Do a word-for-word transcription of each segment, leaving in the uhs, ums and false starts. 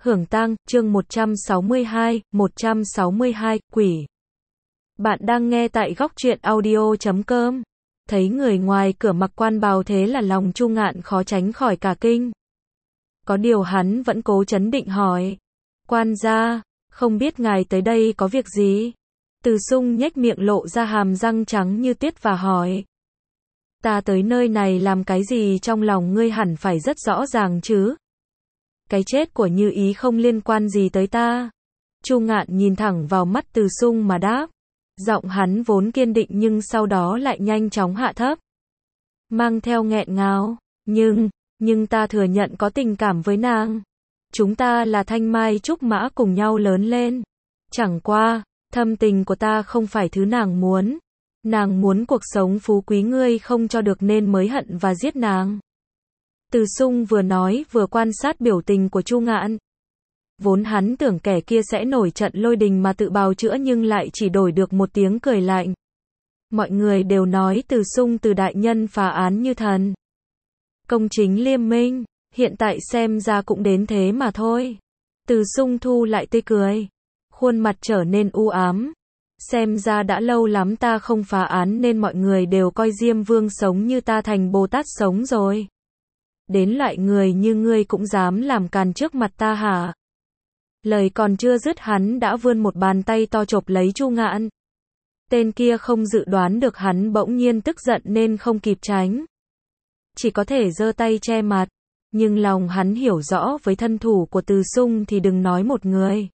Hưởng tang, chương một trăm sáu mươi hai, một trăm sáu mươi hai, quỷ. Bạn đang nghe tại góc truyện audio chấm com. Thấy người ngoài cửa mặc quan bào thế là lòng Chu Ngạn khó tránh khỏi cả kinh. Có điều hắn vẫn cố trấn định hỏi. Quan gia, không biết ngài tới đây có việc gì? Từ Sung nhếch miệng lộ ra hàm răng trắng như tuyết và hỏi. Ta tới nơi này làm cái gì trong lòng ngươi hẳn phải rất rõ ràng chứ? Cái chết của Như Ý không liên quan gì tới ta. Chu Ngạn nhìn thẳng vào mắt Từ Sung mà đáp. Giọng hắn vốn kiên định nhưng sau đó lại nhanh chóng hạ thấp. Mang theo nghẹn ngào. Nhưng, nhưng ta thừa nhận có tình cảm với nàng. Chúng ta là thanh mai trúc mã cùng nhau lớn lên. Chẳng qua, thâm tình của ta không phải thứ nàng muốn. Nàng muốn cuộc sống phú quý ngươi không cho được nên mới hận và giết nàng. Từ Sung vừa nói vừa quan sát biểu tình của Chu Ngạn. Vốn hắn tưởng kẻ kia sẽ nổi trận lôi đình mà tự bào chữa nhưng lại chỉ đổi được một tiếng cười lạnh. Mọi người đều nói Từ Sung từ đại nhân phá án như thần. Công chính liêm minh, hiện tại xem ra cũng đến thế mà thôi. Từ Sung thu lại tươi cười. Khuôn mặt trở nên u ám. Xem ra đã lâu lắm ta không phá án nên mọi người đều coi Diêm Vương sống như ta thành Bồ Tát sống rồi. Đến loại người như ngươi cũng dám làm càn trước mặt ta hả? Lời còn chưa dứt hắn đã vươn một bàn tay to chộp lấy Chu Ngạn. Tên kia không dự đoán được hắn bỗng nhiên tức giận nên không kịp tránh. Chỉ có thể giơ tay che mặt. Nhưng lòng hắn hiểu rõ với thân thủ của Từ Sung thì đừng nói một người.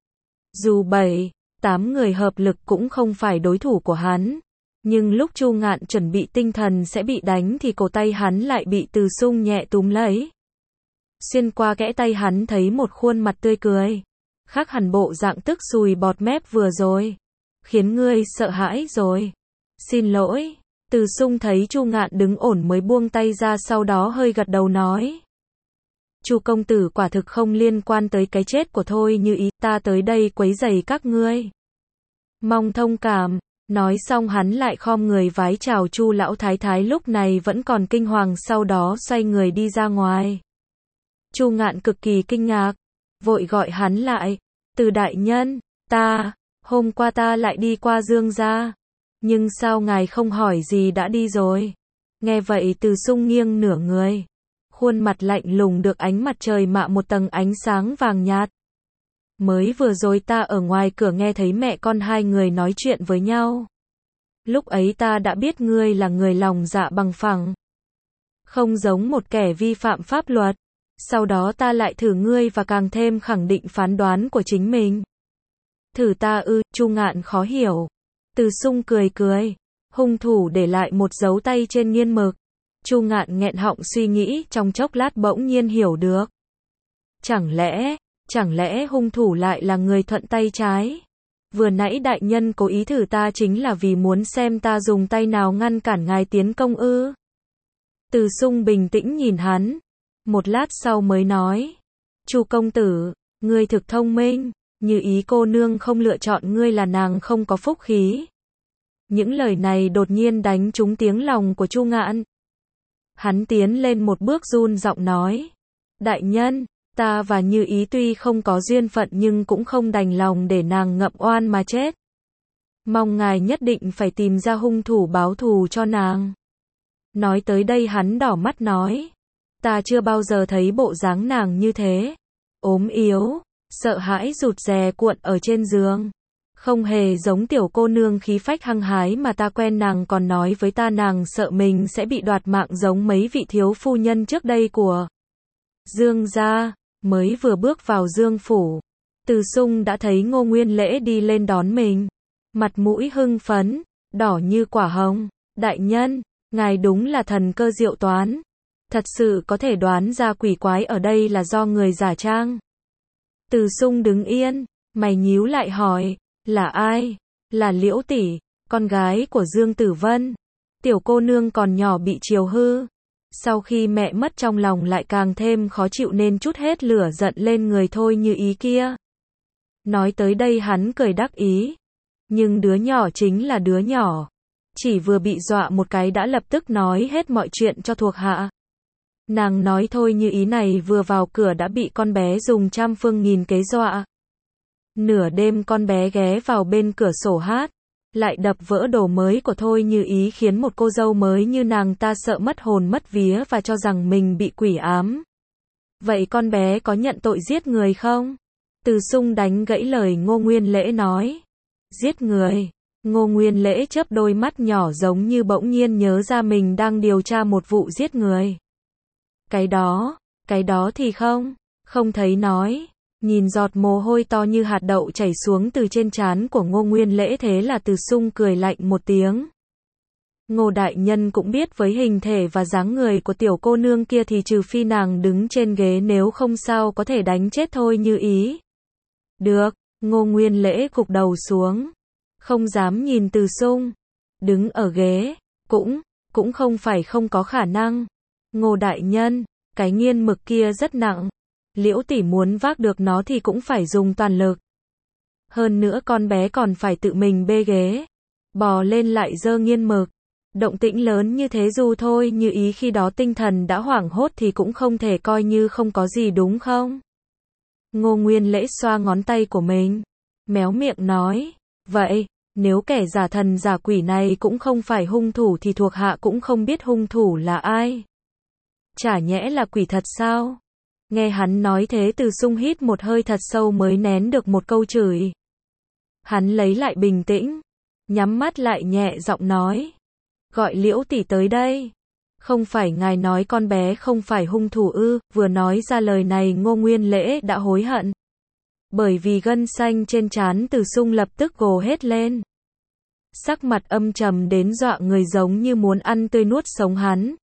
Dù bảy, tám người hợp lực cũng không phải đối thủ của hắn. Nhưng lúc Chu Ngạn chuẩn bị tinh thần sẽ bị đánh thì cổ tay hắn lại bị Từ Sung nhẹ túm lấy. Xuyên qua kẽ tay hắn thấy một khuôn mặt tươi cười. Khác hẳn bộ dạng tức sùi bọt mép vừa rồi. Khiến ngươi sợ hãi rồi. Xin lỗi. Từ Sung thấy Chu Ngạn đứng ổn mới buông tay ra sau đó hơi gật đầu nói. Chu công tử quả thực không liên quan tới cái chết của Thôi Như Ý, ta tới đây quấy rầy các ngươi. Mong thông cảm. Nói xong hắn lại khom người vái chào Chu lão thái thái lúc này vẫn còn kinh hoàng sau đó xoay người đi ra ngoài. Chu Ngạn cực kỳ kinh ngạc, vội gọi hắn lại. Từ đại nhân, ta, hôm qua ta lại đi qua Dương gia. Nhưng sao ngài không hỏi gì đã đi rồi? Nghe vậy Từ Sung nghiêng nửa người. Khuôn mặt lạnh lùng được ánh mặt trời mạ một tầng ánh sáng vàng nhạt. Mới vừa rồi ta ở ngoài cửa nghe thấy mẹ con hai người nói chuyện với nhau. Lúc ấy ta đã biết ngươi là người lòng dạ bằng phẳng. Không giống một kẻ vi phạm pháp luật. Sau đó ta lại thử ngươi và càng thêm khẳng định phán đoán của chính mình. Thử ta ư? Chu Ngạn khó hiểu. Từ Sung cười cười. Hung thủ để lại một dấu tay trên nghiên mực. Chu Ngạn nghẹn họng suy nghĩ trong chốc lát bỗng nhiên hiểu được. Chẳng lẽ... Chẳng lẽ hung thủ lại là người thuận tay trái? Vừa nãy đại nhân cố ý thử ta chính là vì muốn xem ta dùng tay nào ngăn cản ngài tiến công ư? Từ Sung bình tĩnh nhìn hắn. Một lát sau mới nói. Chu công tử, ngươi thực thông minh. Như Ý cô nương không lựa chọn ngươi là nàng không có phúc khí. Những lời này đột nhiên đánh trúng tiếng lòng của Chu Ngạn. Hắn tiến lên một bước run giọng nói. Đại nhân. Ta và Như Ý tuy không có duyên phận nhưng cũng không đành lòng để nàng ngậm oan mà chết. Mong ngài nhất định phải tìm ra hung thủ báo thù cho nàng. Nói tới đây hắn đỏ mắt nói. Ta chưa bao giờ thấy bộ dáng nàng như thế. Ốm yếu, sợ hãi rụt rè cuộn ở trên giường. Không hề giống tiểu cô nương khí phách hăng hái mà ta quen, nàng còn nói với ta nàng sợ mình sẽ bị đoạt mạng giống mấy vị thiếu phu nhân trước đây của Dương gia. Mới vừa bước vào Dương phủ, Từ Sung đã thấy Ngô Nguyên Lễ đi lên đón mình. Mặt mũi hưng phấn, đỏ như quả hồng. Đại nhân, ngài đúng là thần cơ diệu toán. Thật sự có thể đoán ra quỷ quái ở đây là do người giả trang. Từ Sung đứng yên, mày nhíu lại hỏi, là ai? Là Liễu tỷ, con gái của Dương Tử Vân. Tiểu cô nương còn nhỏ bị chiều hư. Sau khi mẹ mất trong lòng lại càng thêm khó chịu nên trút hết lửa giận lên người Thôi Như Ý kia. Nói tới đây hắn cười đắc ý. Nhưng đứa nhỏ chính là đứa nhỏ. Chỉ vừa bị dọa một cái đã lập tức nói hết mọi chuyện cho thuộc hạ. Nàng nói thôi như ý này vừa vào cửa đã bị con bé dùng trăm phương nghìn kế dọa. Nửa đêm con bé ghé vào bên cửa sổ hát, lại đập vỡ đồ mới của thôi như ý khiến một cô dâu mới như nàng ta sợ mất hồn mất vía và cho rằng mình bị quỷ ám. Vậy con bé có nhận tội giết người không? Từ Sung đánh gãy lời Ngô Nguyên Lễ nói. Giết người? Ngô Nguyên Lễ chớp đôi mắt nhỏ giống như bỗng nhiên nhớ ra mình đang điều tra một vụ giết người. Cái đó, cái đó thì không, không thấy nói. Nhìn giọt mồ hôi to như hạt đậu chảy xuống từ trên trán của Ngô Nguyên Lễ thế là Từ Sung cười lạnh một tiếng. Ngô đại nhân cũng biết với hình thể và dáng người của tiểu cô nương kia thì trừ phi nàng đứng trên ghế nếu không sao có thể đánh chết thôi như ý. Được, Ngô Nguyên Lễ gục đầu xuống. Không dám nhìn Từ Sung. Đứng ở ghế, cũng, cũng không phải không có khả năng. Ngô đại nhân, cái nghiên mực kia rất nặng. Liễu tỷ muốn vác được nó thì cũng phải dùng toàn lực. Hơn nữa con bé còn phải tự mình bê ghế. Bò lên lại giơ nghiên mực. Động tĩnh lớn như thế dù thôi như ý khi đó tinh thần đã hoảng hốt thì cũng không thể coi như không có gì đúng không? Ngô Nguyên Lễ xoa ngón tay của mình. Méo miệng nói. Vậy, nếu kẻ giả thần giả quỷ này cũng không phải hung thủ thì thuộc hạ cũng không biết hung thủ là ai. Chả nhẽ là quỷ thật sao? Nghe hắn nói thế Từ Sung hít một hơi thật sâu mới nén được một câu chửi. Hắn lấy lại bình tĩnh, nhắm mắt lại nhẹ giọng nói. Gọi Liễu tỷ tới đây. Không phải ngài nói con bé không phải hung thủ ư? Vừa nói ra lời này Ngô Nguyên Lễ đã hối hận. Bởi vì gân xanh trên trán Từ Sung lập tức gồ hết lên. Sắc mặt âm trầm đến dọa người giống như muốn ăn tươi nuốt sống hắn.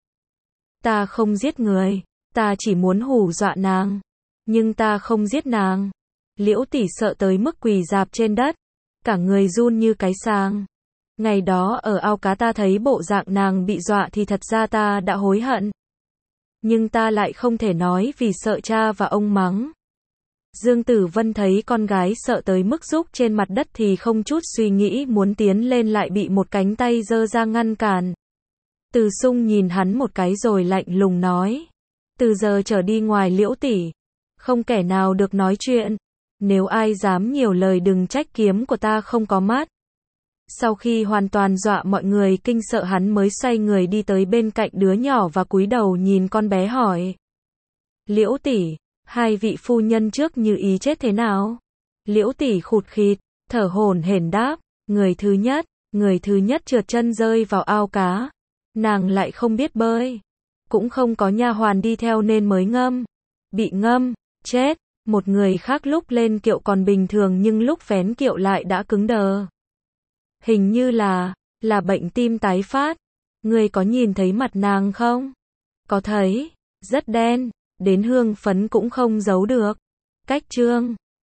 Ta không giết người. Ta chỉ muốn hù dọa nàng. Nhưng ta không giết nàng. Liễu tỷ sợ tới mức quỳ rạp trên đất. Cả người run như cái sàng. Ngày đó ở ao cá ta thấy bộ dạng nàng bị dọa thì thật ra ta đã hối hận. Nhưng ta lại không thể nói vì sợ cha và ông mắng. Dương Tử Vân thấy con gái sợ tới mức rúc trên mặt đất thì không chút suy nghĩ muốn tiến lên lại bị một cánh tay giơ ra ngăn cản. Từ Sung nhìn hắn một cái rồi lạnh lùng nói. Từ giờ trở đi ngoài Liễu tỷ, không kẻ nào được nói chuyện. Nếu ai dám nhiều lời đừng trách kiếm của ta không có mắt. Sau khi hoàn toàn dọa mọi người kinh sợ hắn mới xoay người đi tới bên cạnh đứa nhỏ và cúi đầu nhìn con bé hỏi. Liễu tỷ, hai vị phu nhân trước như ý chết thế nào? Liễu tỷ khụt khịt, thở hổn hển đáp. Người thứ nhất, người thứ nhất trượt chân rơi vào ao cá. Nàng lại không biết bơi. Cũng không có nha hoàn đi theo nên mới ngâm. Bị ngâm, chết. Một người khác lúc lên kiệu còn bình thường nhưng lúc vén kiệu lại đã cứng đờ. Hình như là, là bệnh tim tái phát. Người có nhìn thấy mặt nàng không? Có thấy, rất đen, đến hương phấn cũng không giấu được. Cách chương